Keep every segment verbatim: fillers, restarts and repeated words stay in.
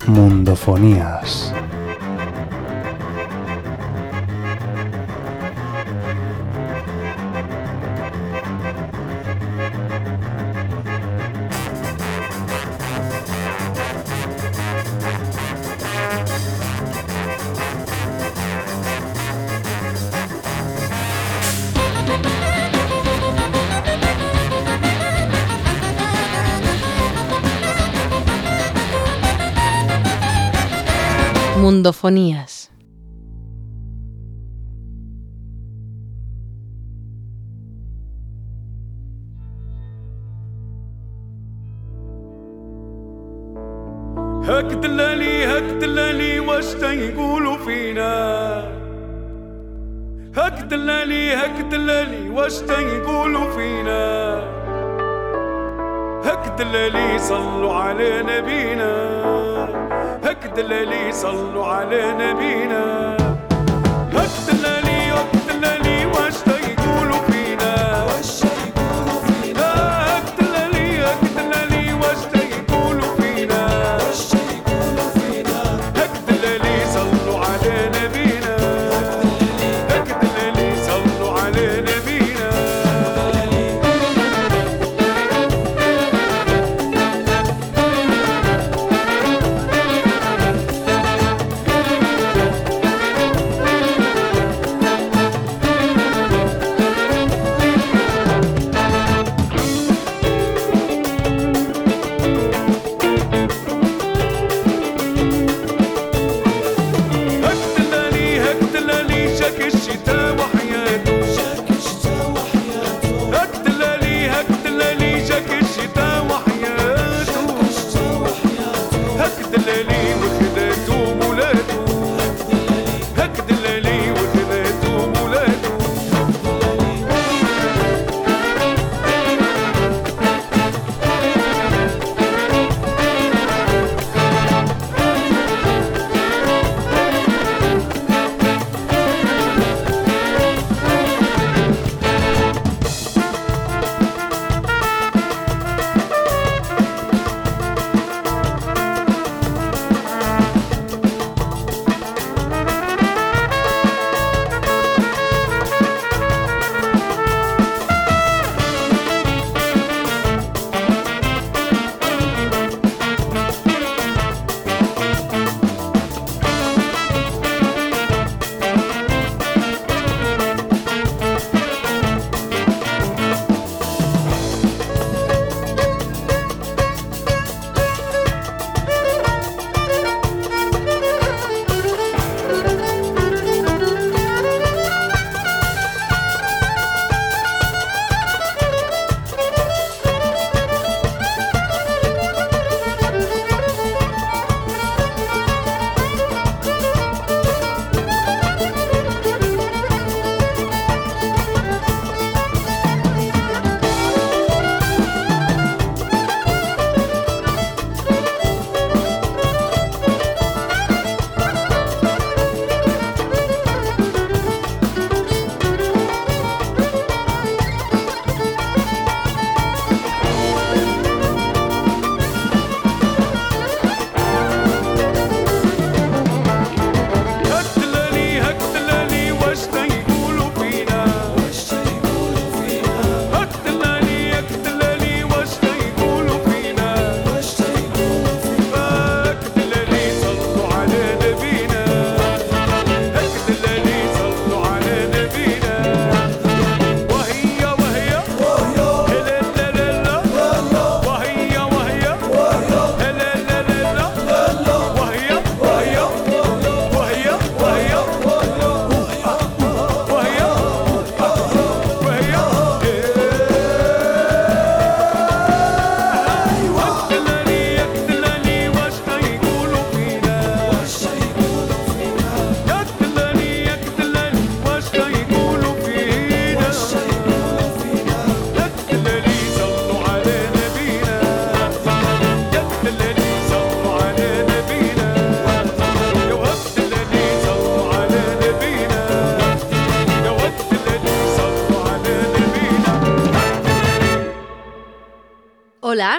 Mundofonías. Mundofonías. هك دلالي هك دلالي واش تيقولوا فينا، هك دلالي هك دلالي واش تيقولوا فينا، هك دلالي صلوا على نبينا، هك دلالي صلوا على نبينا، هك دلالي هك دلالي واش تيقولوا فينا، واش تيقولوا فينا، هك دلالي هك دلالي واش تيقولوا فينا، واش تيقولوا فينا، هك دلالي صلوا على نبينا، هك دلالي صلوا على نبينا.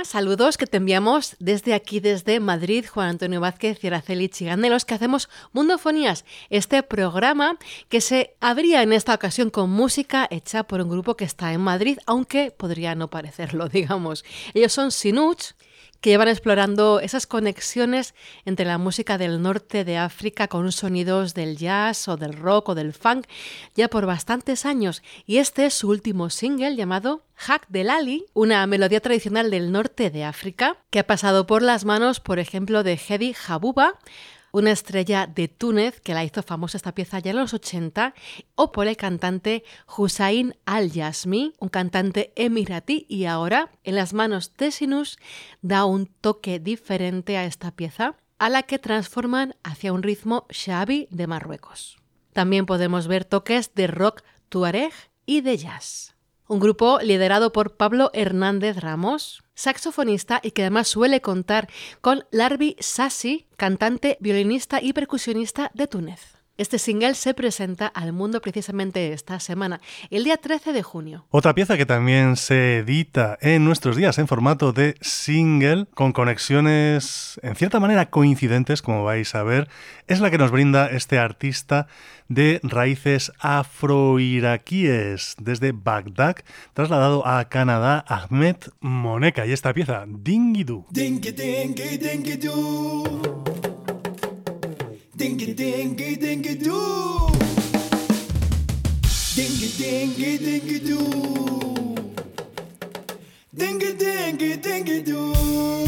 saludos que te enviamos desde aquí, desde Madrid, Juan Antonio Vázquez y Araceli Chiganelos, que hacemos Mundofonías, este programa que se abría en esta ocasión con música hecha por un grupo que está en Madrid, aunque podría no parecerlo, digamos. Ellos son Sinuch, que llevan explorando esas conexiones entre la música del norte de África con sonidos del jazz o del rock o del funk ya por bastantes años, y este es su último single llamado Hak Delali, una melodía tradicional del norte de África que ha pasado por las manos, por ejemplo, de Hedi Habuba, una estrella de Túnez que la hizo famosa esta pieza ya en los ochenta, o por el cantante Hussein Al-Yasmi, un cantante emiratí, y ahora en las manos de Sinuch da un toque diferente a esta pieza, a la que transforman hacia un ritmo shabi de Marruecos. También podemos ver toques de rock tuareg y de jazz. Un grupo liderado por Pablo Hernández Ramos, saxofonista, y que además suele contar con Larbi Sassi, cantante, violinista y percusionista de Túnez. Este single se presenta al mundo precisamente esta semana, el día trece de junio. Otra pieza que también se edita en nuestros días en formato de single, con conexiones en cierta manera coincidentes, como vais a ver, es la que nos brinda este artista de raíces afro-iraquíes desde Bagdad, trasladado a Canadá, Ahmed Moneka, y esta pieza, Dingy Doo. Dingy, dingy, dingy doo. Dingy, dingy, dingy doo. Dingy, dingy, dingy doo. Dingy, dingy, dingy doo.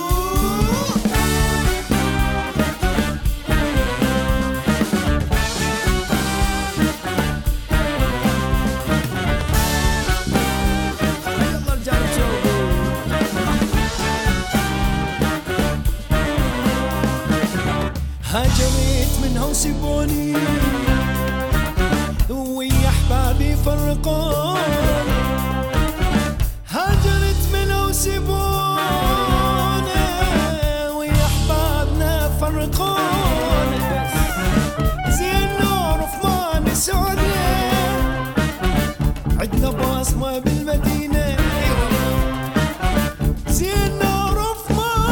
هاجرت منها وسيبوني ويا احبابي فرقوني هاجرت منها وسيبوني ويا احبابنا فرقوني زين نور في سعودي عدنا بصمة بالمدينة زين نور في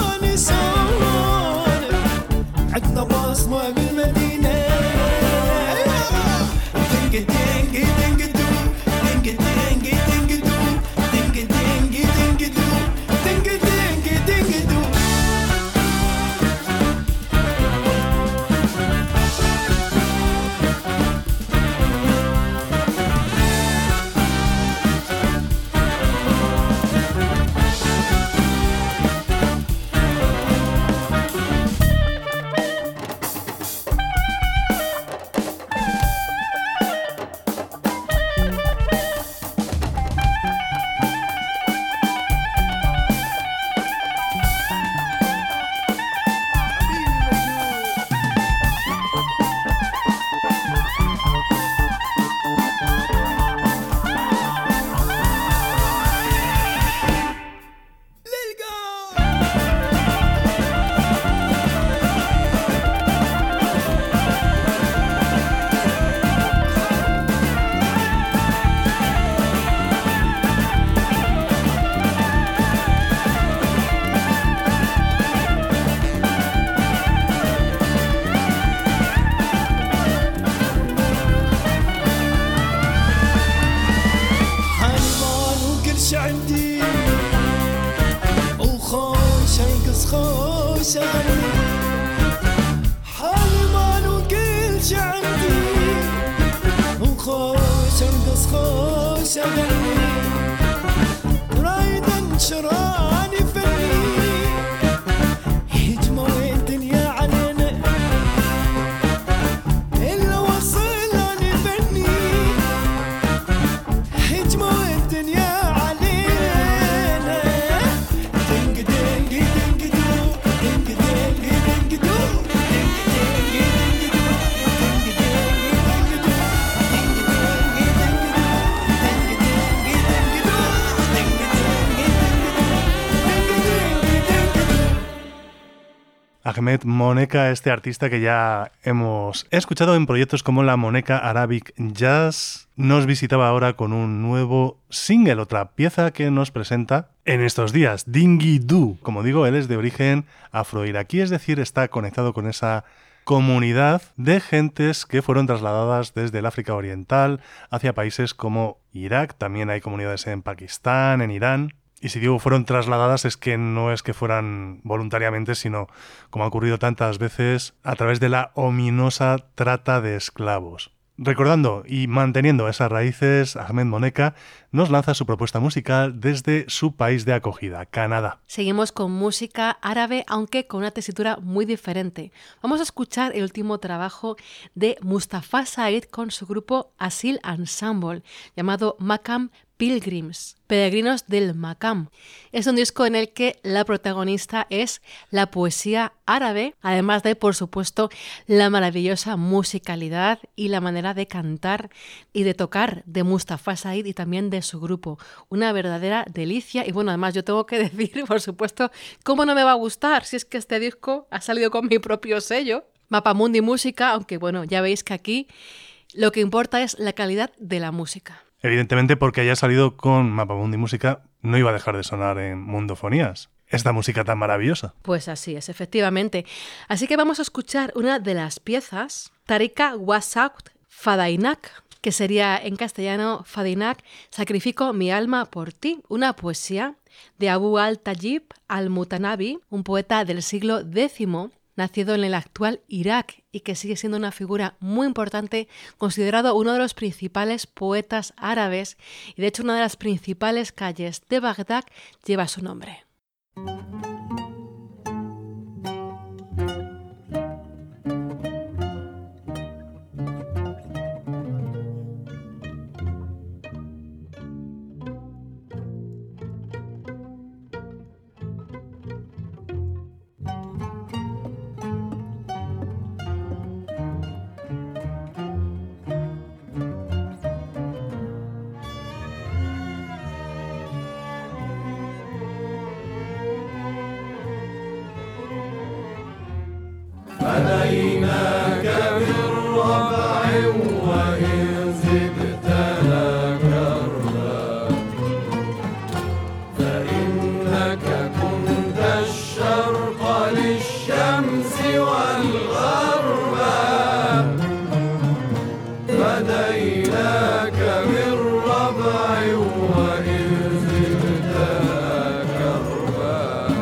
سعودي عدنا بصمة بالمدينة دنج دنج دنج دو دنج دنج دنج دو دنج دنج دنج دو دنج دنج دنج دو Ahmed Moneka, este artista que ya hemos escuchado en proyectos como la Moneka Arabic Jazz, nos visitaba ahora con un nuevo single, otra pieza que nos presenta en estos días. Dingy Doo, como digo, él es de origen afroiraquí, es decir, está conectado con esa comunidad de gentes que fueron trasladadas desde el África Oriental hacia países como Irak, también hay comunidades en Pakistán, en Irán. Y si digo fueron trasladadas es que no es que fueran voluntariamente, sino, como ha ocurrido tantas veces, a través de la ominosa trata de esclavos. Recordando y manteniendo esas raíces, Ahmed Moneka nos lanza su propuesta musical desde su país de acogida, Canadá. Seguimos con música árabe, aunque con una tesitura muy diferente. Vamos a escuchar el último trabajo de Mustafa Said con su grupo Asil Ensemble, llamado Makam Pilgrims, Peregrinos del Makam. Es un disco en el que la protagonista es la poesía árabe, además de, por supuesto, la maravillosa musicalidad y la manera de cantar y de tocar de Mustafa Said y también de su grupo. Una verdadera delicia. Y bueno, además yo tengo que decir, por supuesto, cómo no me va a gustar si es que este disco ha salido con mi propio sello, Mapamundi Música, aunque bueno, ya veis que aquí lo que importa es la calidad de la música. Evidentemente, porque haya salido con Mapamundi Música, no iba a dejar de sonar en Mundofonías. Esta música tan maravillosa. Pues así es, efectivamente. Así que vamos a escuchar una de las piezas, Tarika Wasaut Fadainak, que sería en castellano Fadainak, Sacrifico mi alma por ti, una poesía de Abu al-Tayyib al-Mutanabi, un poeta del siglo décimo, nacido en el actual Irak y que sigue siendo una figura muy importante, considerado uno de los principales poetas árabes y de hecho una de las principales calles de Bagdad lleva su nombre. فديناك بالربع وإن زدت نكرنا فإنك كنت الشرق للشمس والغرب فديناك بالربع وإن زدت نكرنا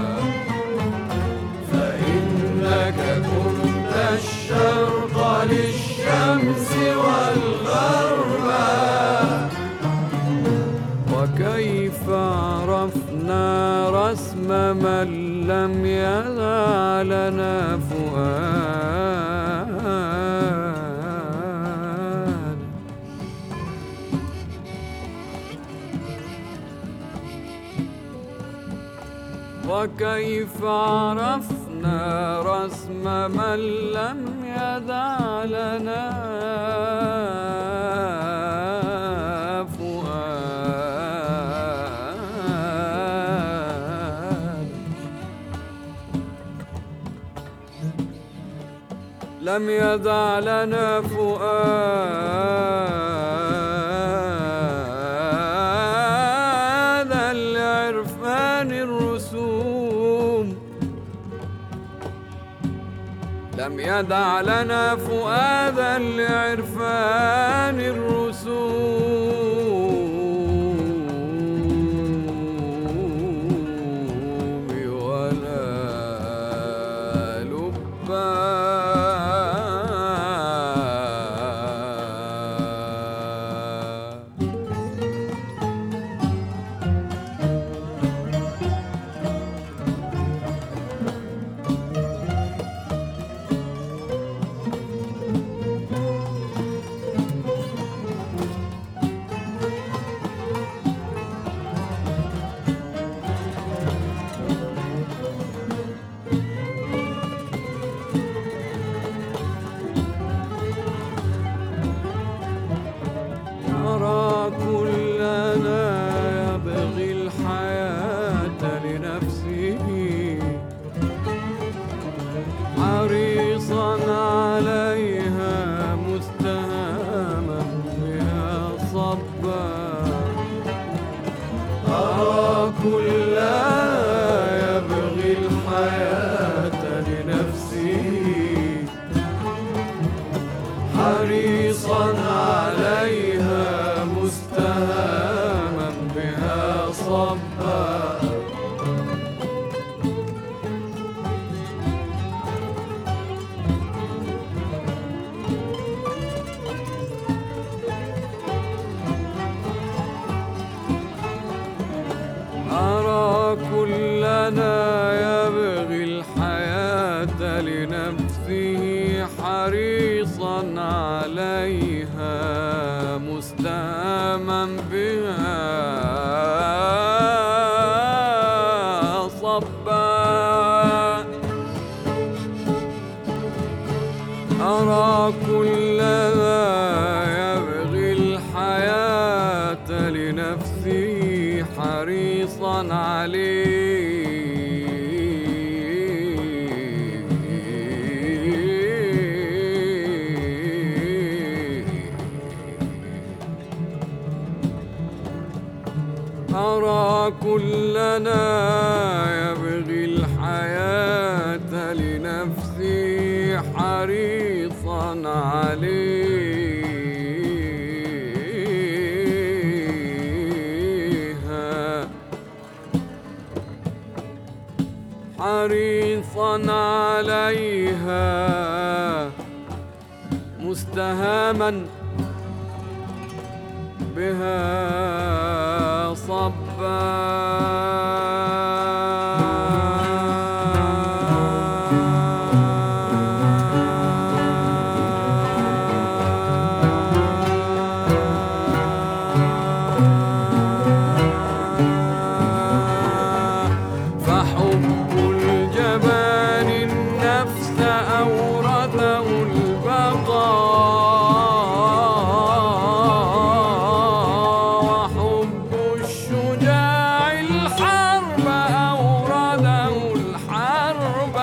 فإنك كنت الشرق للشمس والغرب وكيف عرفنا رسم من لم يدع لنا فؤاد وكيف عرفنا رسم من لم يدع لنا فؤاد لم يدع لنا فؤاد لعرفان الرسوم لم يدع لنا فؤادا لعرفان الرسوم ولا كل حريصا عليها مستهاما بها صبا أرى كلنا يبغي الحياة لنفسه حريصا عليها مستهاما بها صبا أرى كلنا يبغي الحياة لنفسه حريصا عليه أرى كلنا يبغي الحياة لنفسه حريصا عليها حريصا عليها مستهاما بها صبا فحب الجبان النفس أورثه البقاء وحب الشجاع الحرب أورثه الحرب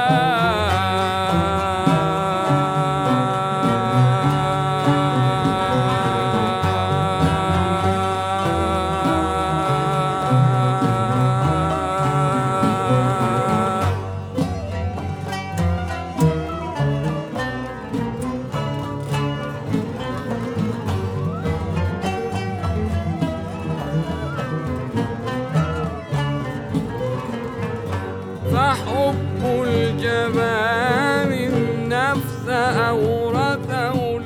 فحب الجبان النفس أورثه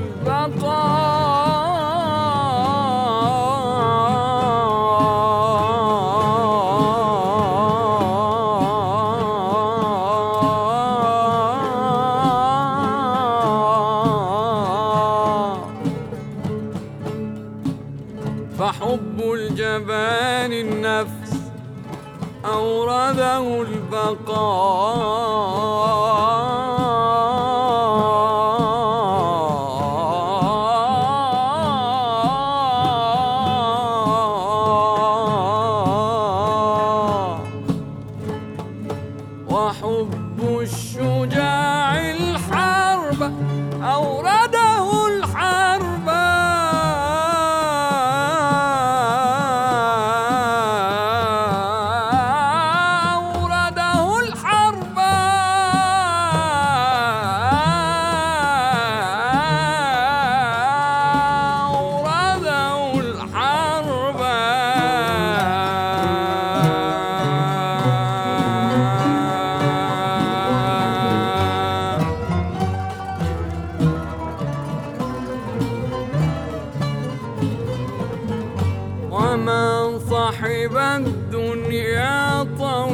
البقاء فحب الجبان النفس أورده البقاء وحب الشجاع الحرب أورده الحرب أورده الحرب أورده الحرب ومن صحب الدنيا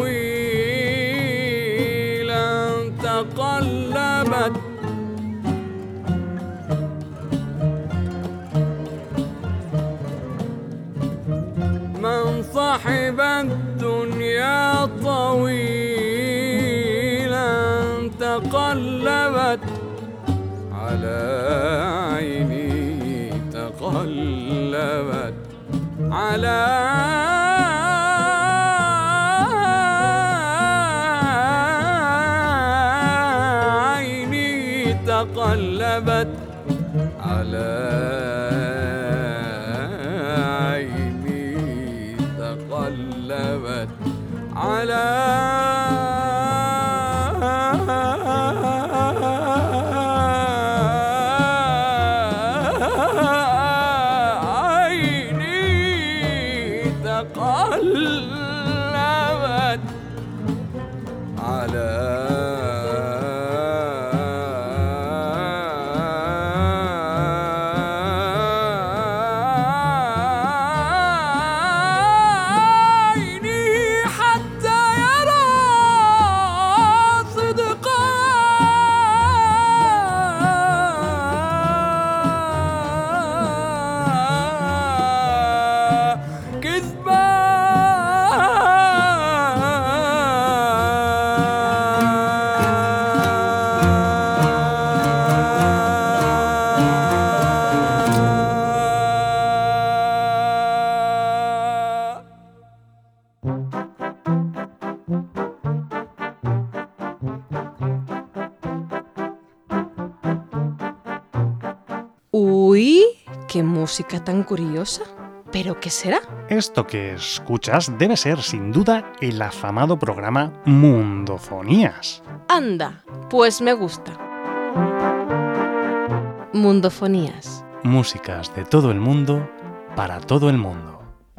طويلا تقلبت من صحب الدنيا طويلا تقلبت على عيني تقلبت على عيني تقلبت على عيني تقلبت على Uy, qué música tan curiosa. ¿Pero qué será? Esto que escuchas debe ser, sin duda, el afamado programa Mundofonías. Anda, pues me gusta. Mundofonías. Músicas de todo el mundo, para todo el mundo.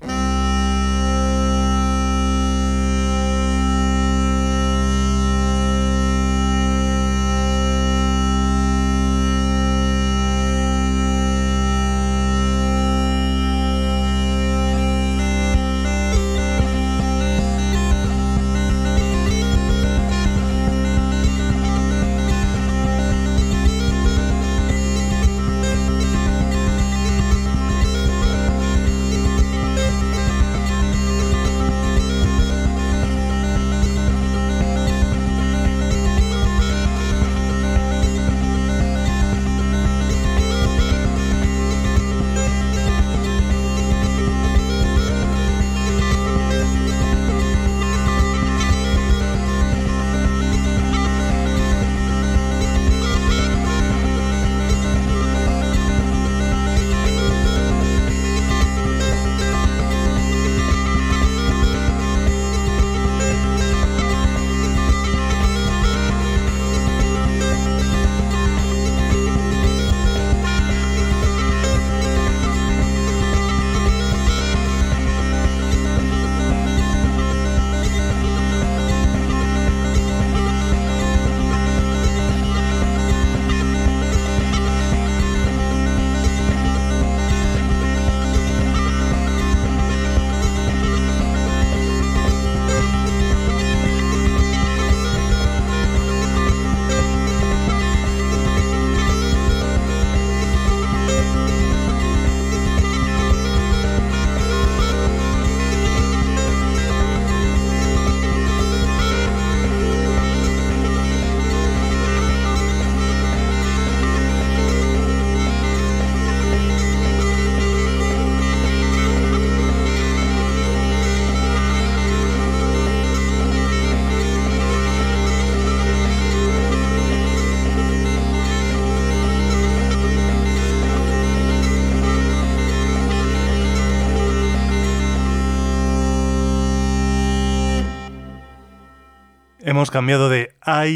Hemos cambiado de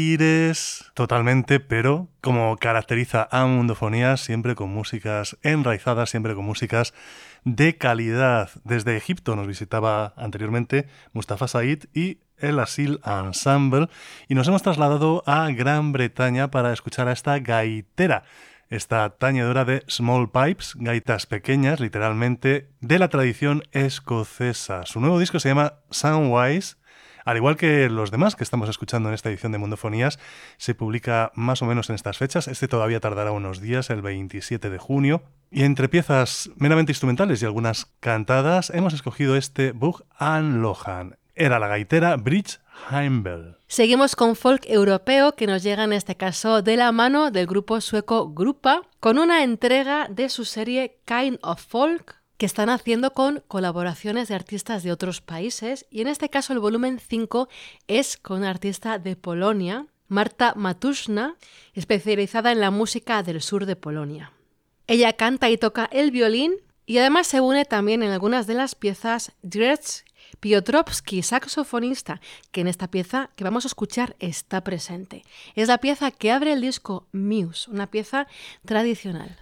aires totalmente, pero como caracteriza a Mundofonías, siempre con músicas enraizadas, siempre con músicas de calidad. Desde Egipto nos visitaba anteriormente Mustafa Said y el Asil Ensemble, y nos hemos trasladado a Gran Bretaña para escuchar a esta gaitera, esta tañedora de small pipes, gaitas pequeñas, literalmente, de la tradición escocesa. Su nuevo disco se llama Sunwise. Al igual que los demás que estamos escuchando en esta edición de Mundofonías, se publica más o menos en estas fechas. Este todavía tardará unos días, el veintisiete de junio. Y entre piezas meramente instrumentales y algunas cantadas, hemos escogido este Bug and Lohan. Era la gaitera Bridge Heimbel. Seguimos con folk europeo que nos llega en este caso de la mano del grupo sueco Grupa, con una entrega de su serie Kind of Folk, que están haciendo con colaboraciones de artistas de otros países, y en este caso el volumen cinco es con una artista de Polonia, Marta Matuszna, especializada en la música del sur de Polonia. Ella canta y toca el violín y además se une también en algunas de las piezas Dres Piotrowski, saxofonista, que en esta pieza que vamos a escuchar está presente. Es la pieza que abre el disco Muse, una pieza tradicional.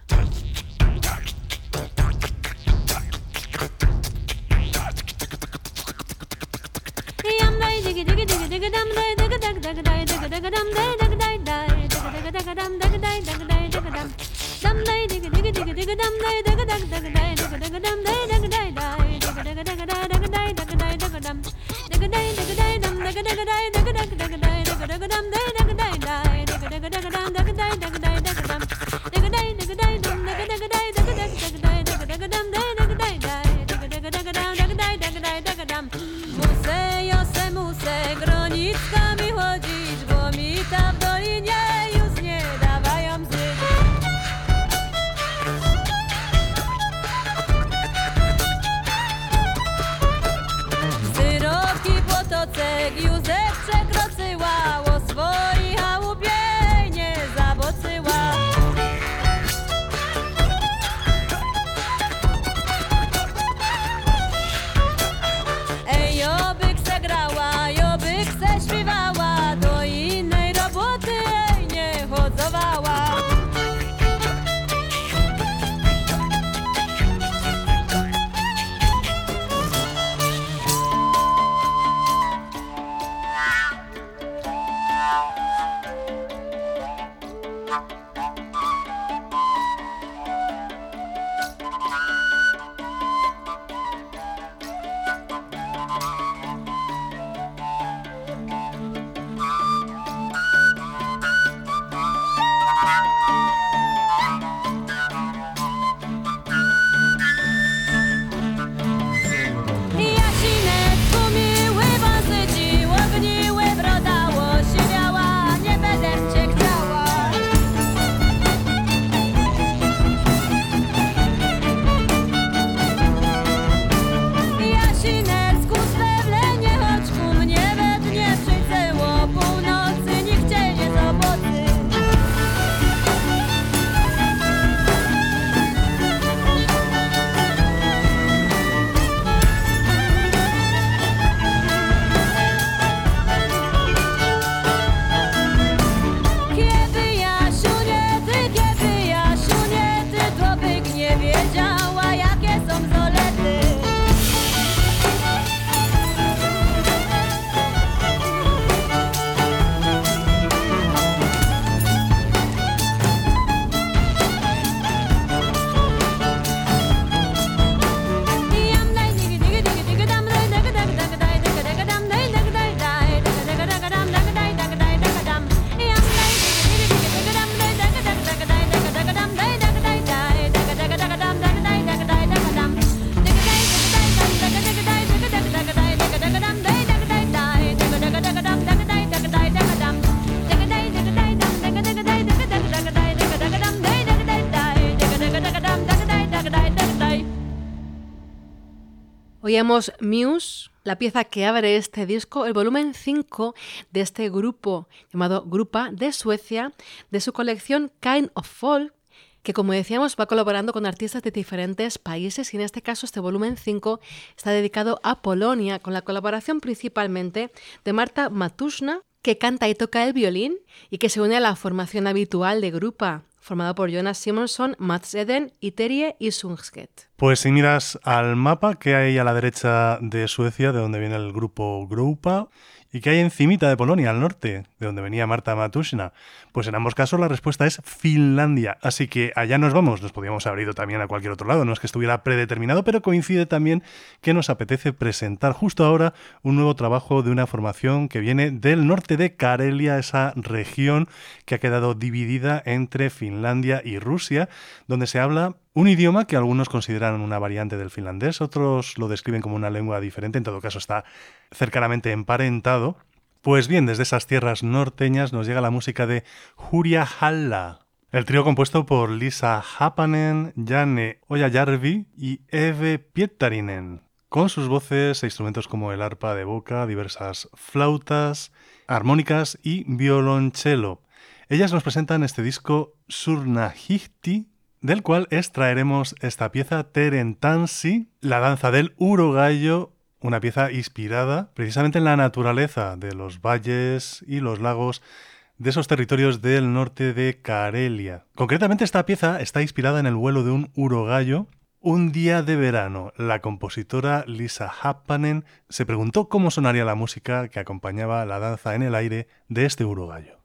Oíamos Muse, la pieza que abre este disco, el volumen cinco de este grupo llamado Grupa de Suecia, de su colección Kind of Folk, que como decíamos va colaborando con artistas de diferentes países y en este caso este volumen cinco está dedicado a Polonia con la colaboración principalmente de Marta Matuszna, que canta y toca el violín y que se une a la formación habitual de Grupa, formada por Jonas Simonsson, Mats Eden y Terje Isungsket. Pues si miras al mapa que hay a la derecha de Suecia, de donde viene el grupo Grupa, y que hay encimita de Polonia, al norte, de donde venía Marta Matuszna, pues en ambos casos la respuesta es Finlandia. Así que allá nos vamos. Nos podíamos haber ido también a cualquier otro lado, no es que estuviera predeterminado, pero coincide también que nos apetece presentar justo ahora un nuevo trabajo de una formación que viene del norte de Karelia, esa región que ha quedado dividida entre Finlandia y Rusia, donde se habla un idioma que algunos consideran una variante del finlandés, otros lo describen como una lengua diferente, en todo caso está cercanamente emparentado. Pues bien, desde esas tierras norteñas nos llega la música de Hurja Halla, el trío compuesto por Liisa Hapanen, Janne Ojajärvi y Eve Pietarinen, con sus voces e instrumentos como el arpa de boca, diversas flautas, armónicas y violonchelo. Ellas nos presentan este disco Surnahihti, del cual extraeremos esta pieza Terentansi, la danza del urogallo, una pieza inspirada precisamente en la naturaleza de los valles y los lagos de esos territorios del norte de Karelia. Concretamente esta pieza está inspirada en el vuelo de un urogallo. Un día de verano, la compositora Liisa Hapanen se preguntó cómo sonaría la música que acompañaba la danza en el aire de este urogallo.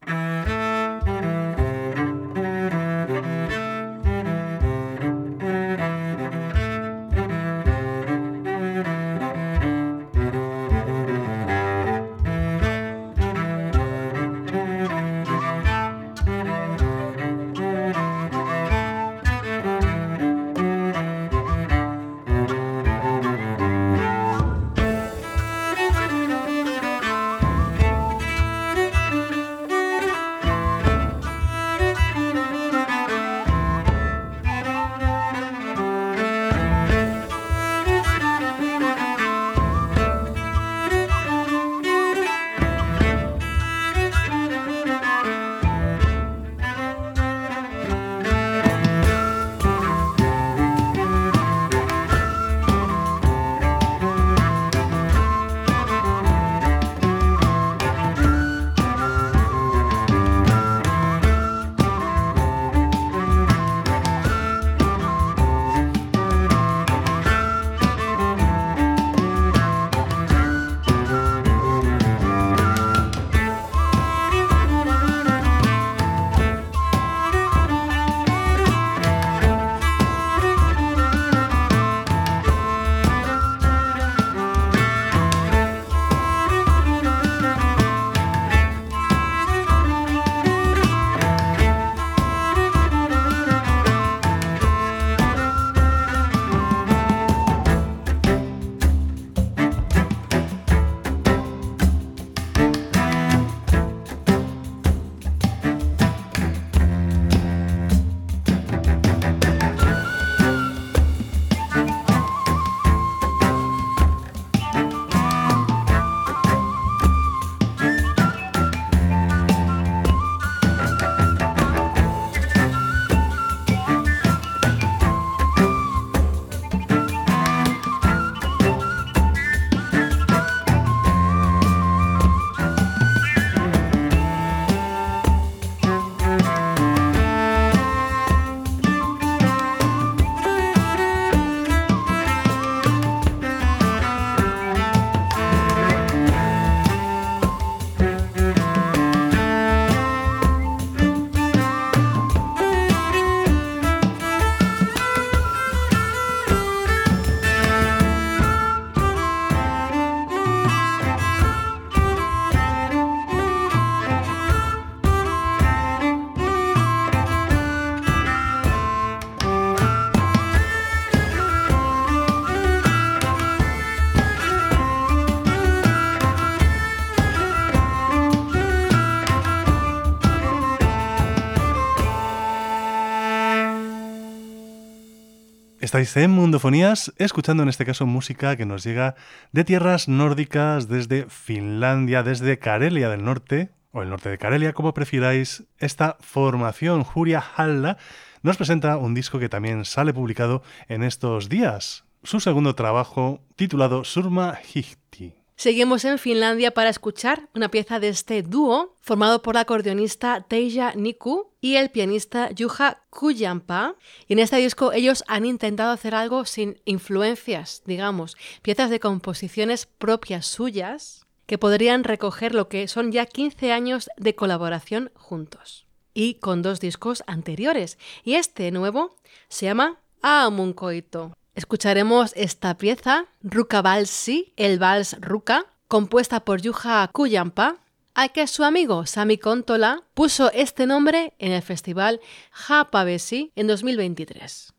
Estáis en Mundofonías, escuchando en este caso música que nos llega de tierras nórdicas, desde Finlandia, desde Karelia del Norte, o el norte de Karelia, como prefiráis. Esta formación, Hurja Halla, nos presenta un disco que también sale publicado en estos días. Su segundo trabajo, titulado Surma Hihti. Seguimos en Finlandia para escuchar una pieza de este dúo formado por la acordeonista Teija Niku y el pianista Juha Kujanpää. Y en este disco ellos han intentado hacer algo sin influencias, digamos, piezas de composiciones propias suyas que podrían recoger lo que son ya quince años de colaboración juntos. Y con dos discos anteriores. Y este nuevo se llama Aamunkoito. Escucharemos esta pieza, Ruka Valsi, el vals Ruka, compuesta por Juha Kujanpää, al que su amigo Sami Kontola puso este nombre en el festival Haapavesi en dos mil veintitrés.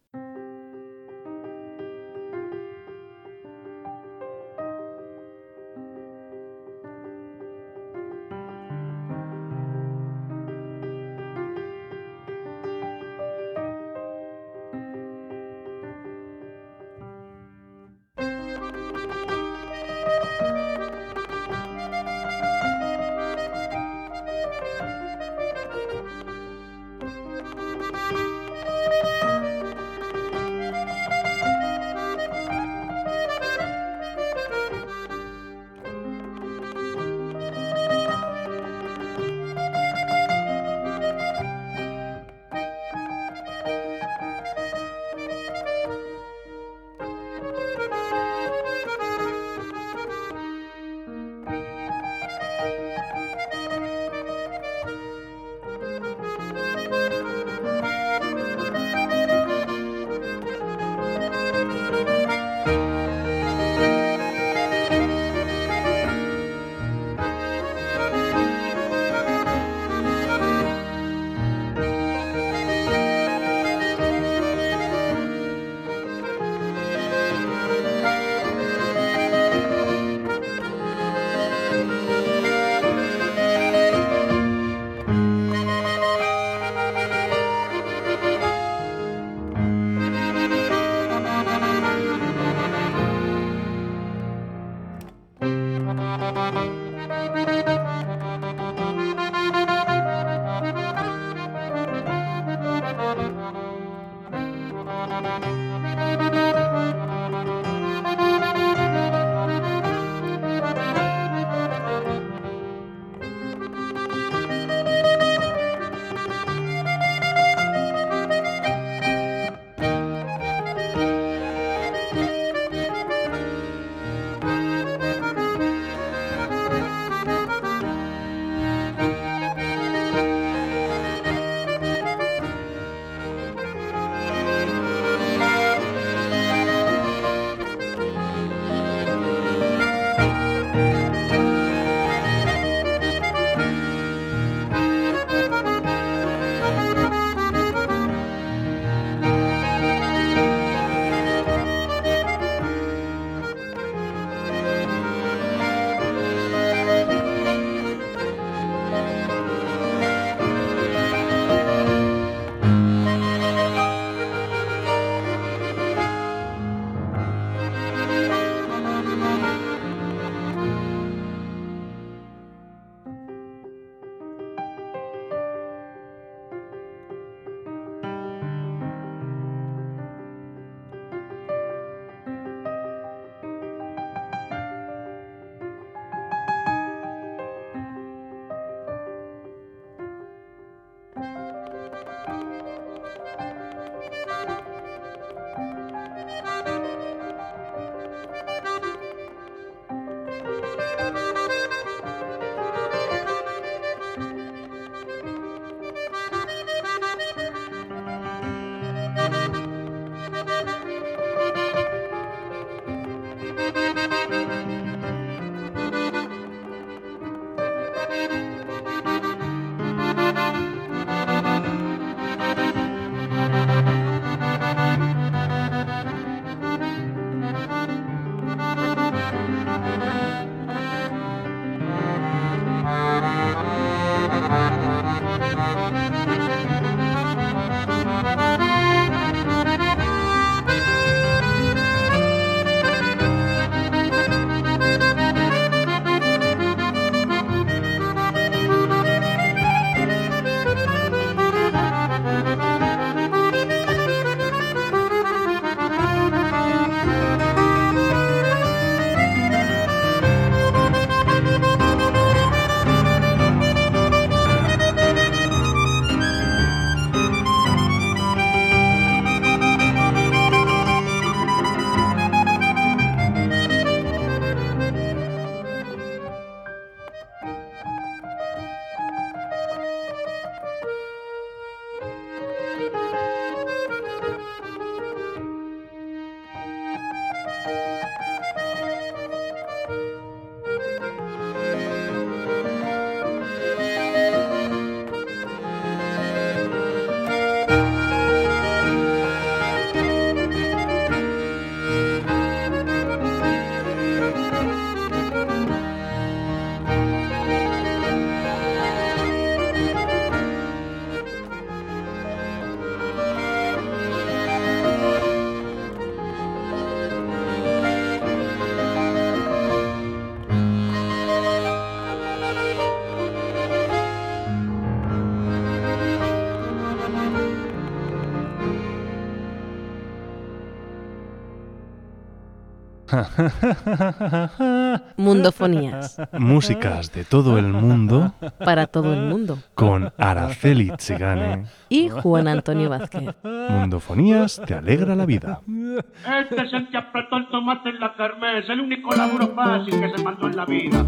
Mundofonías. Músicas de todo el mundo Para todo el mundo. con Araceli Chigane. Y Juan Antonio Vázquez. Mundofonías te alegra la vida. Este es el que apretó el tomate en la kermés, el único laburo fácil que se mandó en la vida.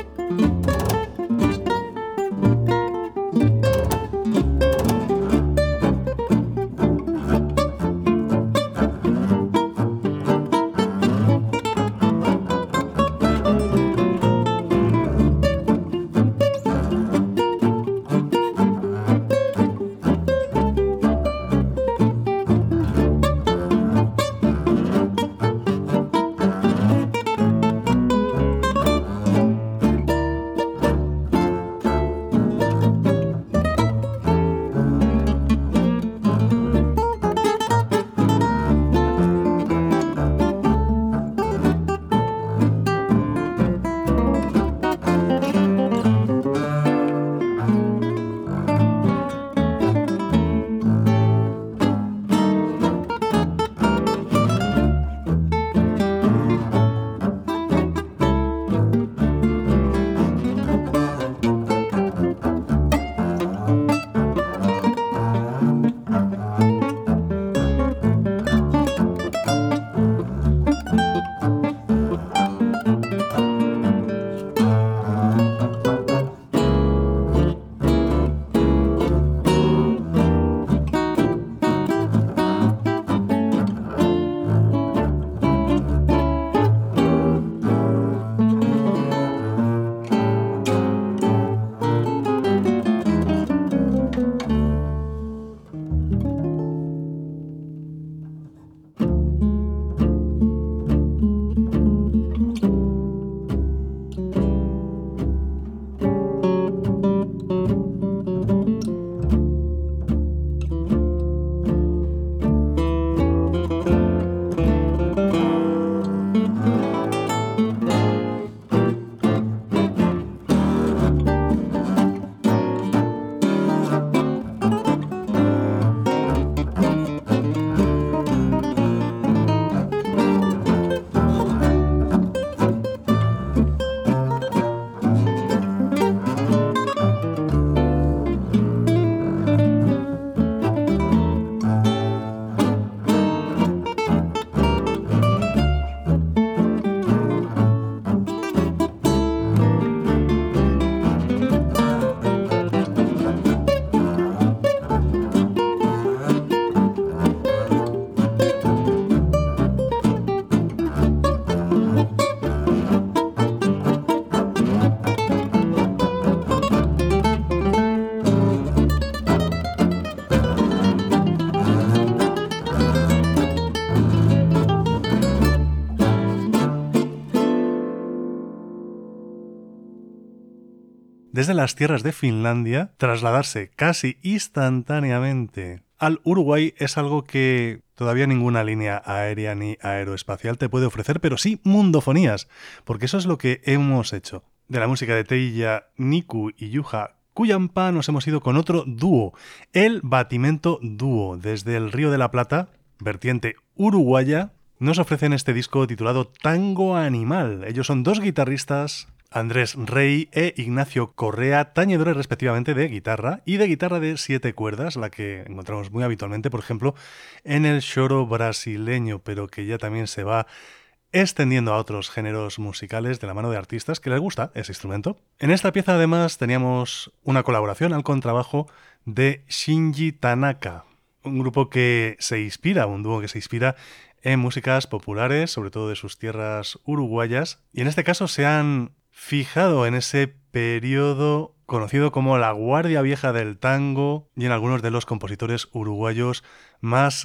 Desde las tierras de Finlandia, trasladarse casi instantáneamente al Uruguay es algo que todavía ninguna línea aérea ni aeroespacial te puede ofrecer, pero sí mundofonías, porque eso es lo que hemos hecho. De la música de Teija, Niku y Juha Kuyampa nos hemos ido con otro dúo, el Batimento Dúo, desde el Río de la Plata, vertiente uruguaya, nos ofrecen este disco titulado Tango Animal. Ellos son dos guitarristas, Andrés Rey e Ignacio Correa, tañedores respectivamente de guitarra y de guitarra de siete cuerdas, la que encontramos muy habitualmente, por ejemplo, en el choro brasileño, pero que ya también se va extendiendo a otros géneros musicales de la mano de artistas que les gusta ese instrumento. En esta pieza además teníamos una colaboración al contrabajo de Shinji Tanaka, un grupo que se inspira, un dúo que se inspira en músicas populares, sobre todo de sus tierras uruguayas, y en este caso se han fijado en ese periodo conocido como la Guardia Vieja del Tango y en algunos de los compositores uruguayos más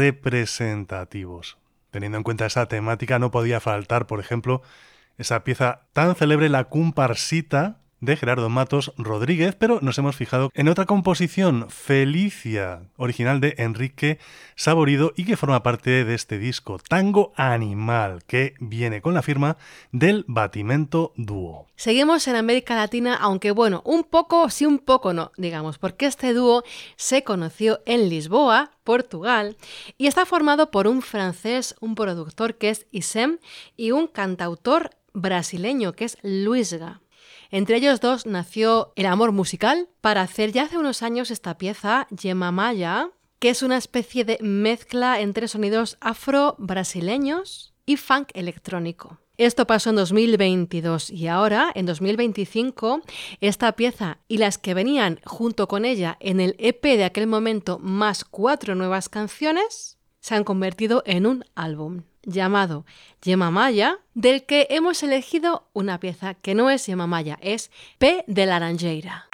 representativos. Teniendo en cuenta esa temática no podía faltar, por ejemplo, esa pieza tan célebre, La Comparsita, de Gerardo Matos Rodríguez, pero nos hemos fijado en otra composición, Felicia, original de Enrique Saborido y que forma parte de este disco, Tango Animal, que viene con la firma del Batimento Dúo. Seguimos en América Latina, aunque bueno, un poco sí, un poco no, digamos, porque este dúo se conoció en Lisboa, Portugal, y está formado por un francés, un productor que es Isem, y un cantautor brasileño que es Luisga. Entre ellos dos nació el amor musical para hacer ya hace unos años esta pieza, Yemamaya, que es una especie de mezcla entre sonidos afro-brasileños y funk electrónico. Esto pasó en dos mil veintidós y ahora, en dos mil veinticinco, esta pieza y las que venían junto con ella en el E P de aquel momento, más cuatro nuevas canciones, se han convertido en un álbum llamado Yemamaya, del que hemos elegido una pieza que no es Yemamaya, es P de Laranjeira.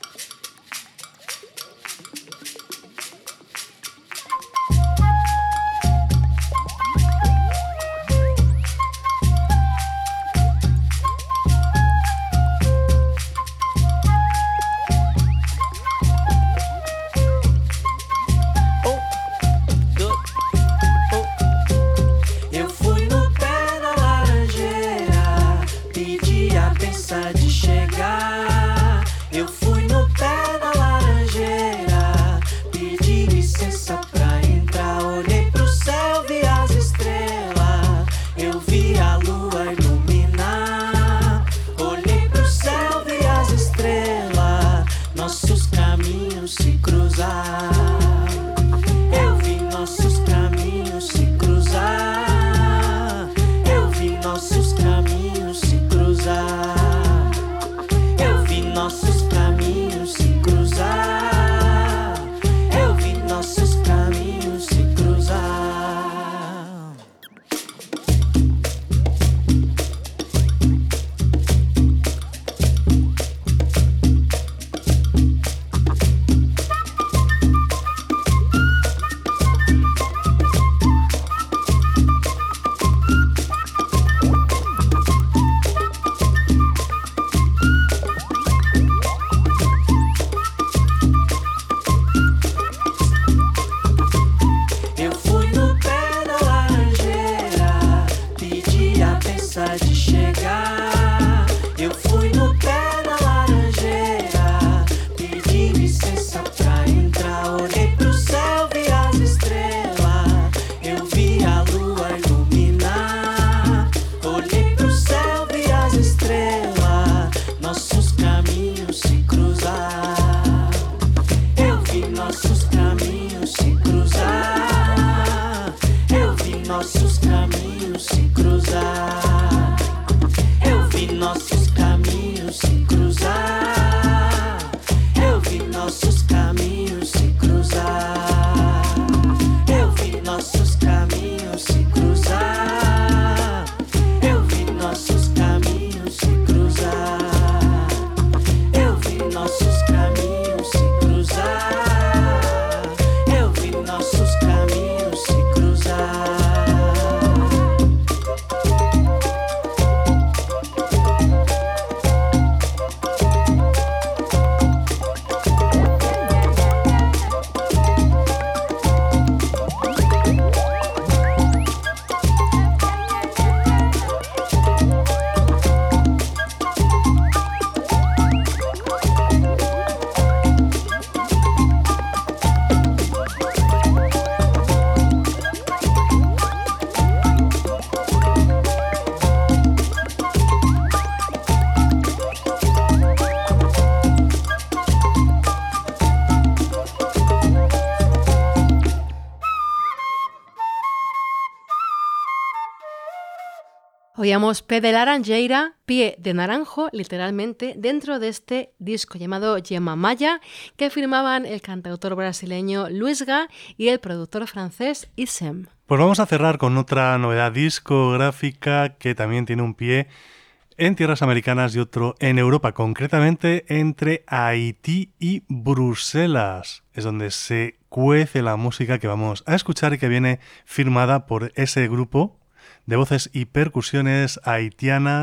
Oíamos P de Laranjeira, pie de naranjo, literalmente, dentro de este disco llamado Yemamaya, que firmaban el cantautor brasileño Luisga y el productor francés Isem. Pues vamos a cerrar con otra novedad discográfica que también tiene un pie en tierras americanas y otro en Europa, concretamente entre Haití y Bruselas. Es donde se cuece la música que vamos a escuchar y que viene firmada por ese grupo de voces y percusiones haitianas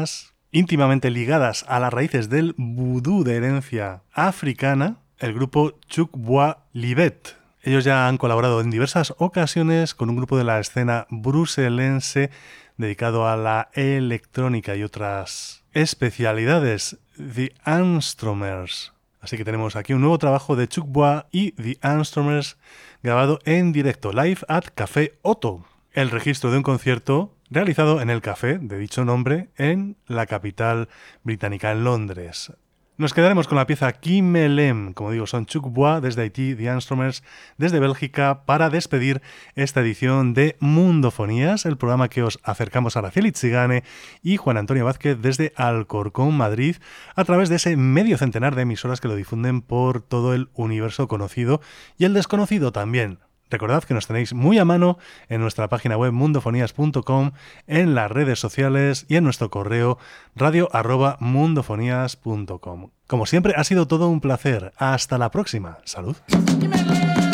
íntimamente ligadas a las raíces del vudú de herencia africana, el grupo Chuck Bois Libet. Ellos ya han colaborado en diversas ocasiones con un grupo de la escena bruselense dedicado a la electrónica y otras especialidades, The Anstromers. Así que tenemos aquí un nuevo trabajo de Chuck Bois y The Anstromers grabado en directo, live at Café Otto, el registro de un concierto realizado en el café de dicho nombre en la capital británica, en Londres. Nos quedaremos con la pieza Kimelem, como digo, son Chuck Bois desde Haití, The Anstromers desde Bélgica, para despedir esta edición de Mundofonías, el programa que os acercamos a Araceli Chigane y Juan Antonio Vázquez desde Alcorcón, Madrid, a través de ese medio centenar de emisoras que lo difunden por todo el universo conocido y el desconocido también. Recordad que nos tenéis muy a mano en nuestra página web mundofonías punto com, en las redes sociales y en nuestro correo radio arroba mundofonías punto com. Como siempre, ha sido todo un placer. Hasta la próxima. Salud.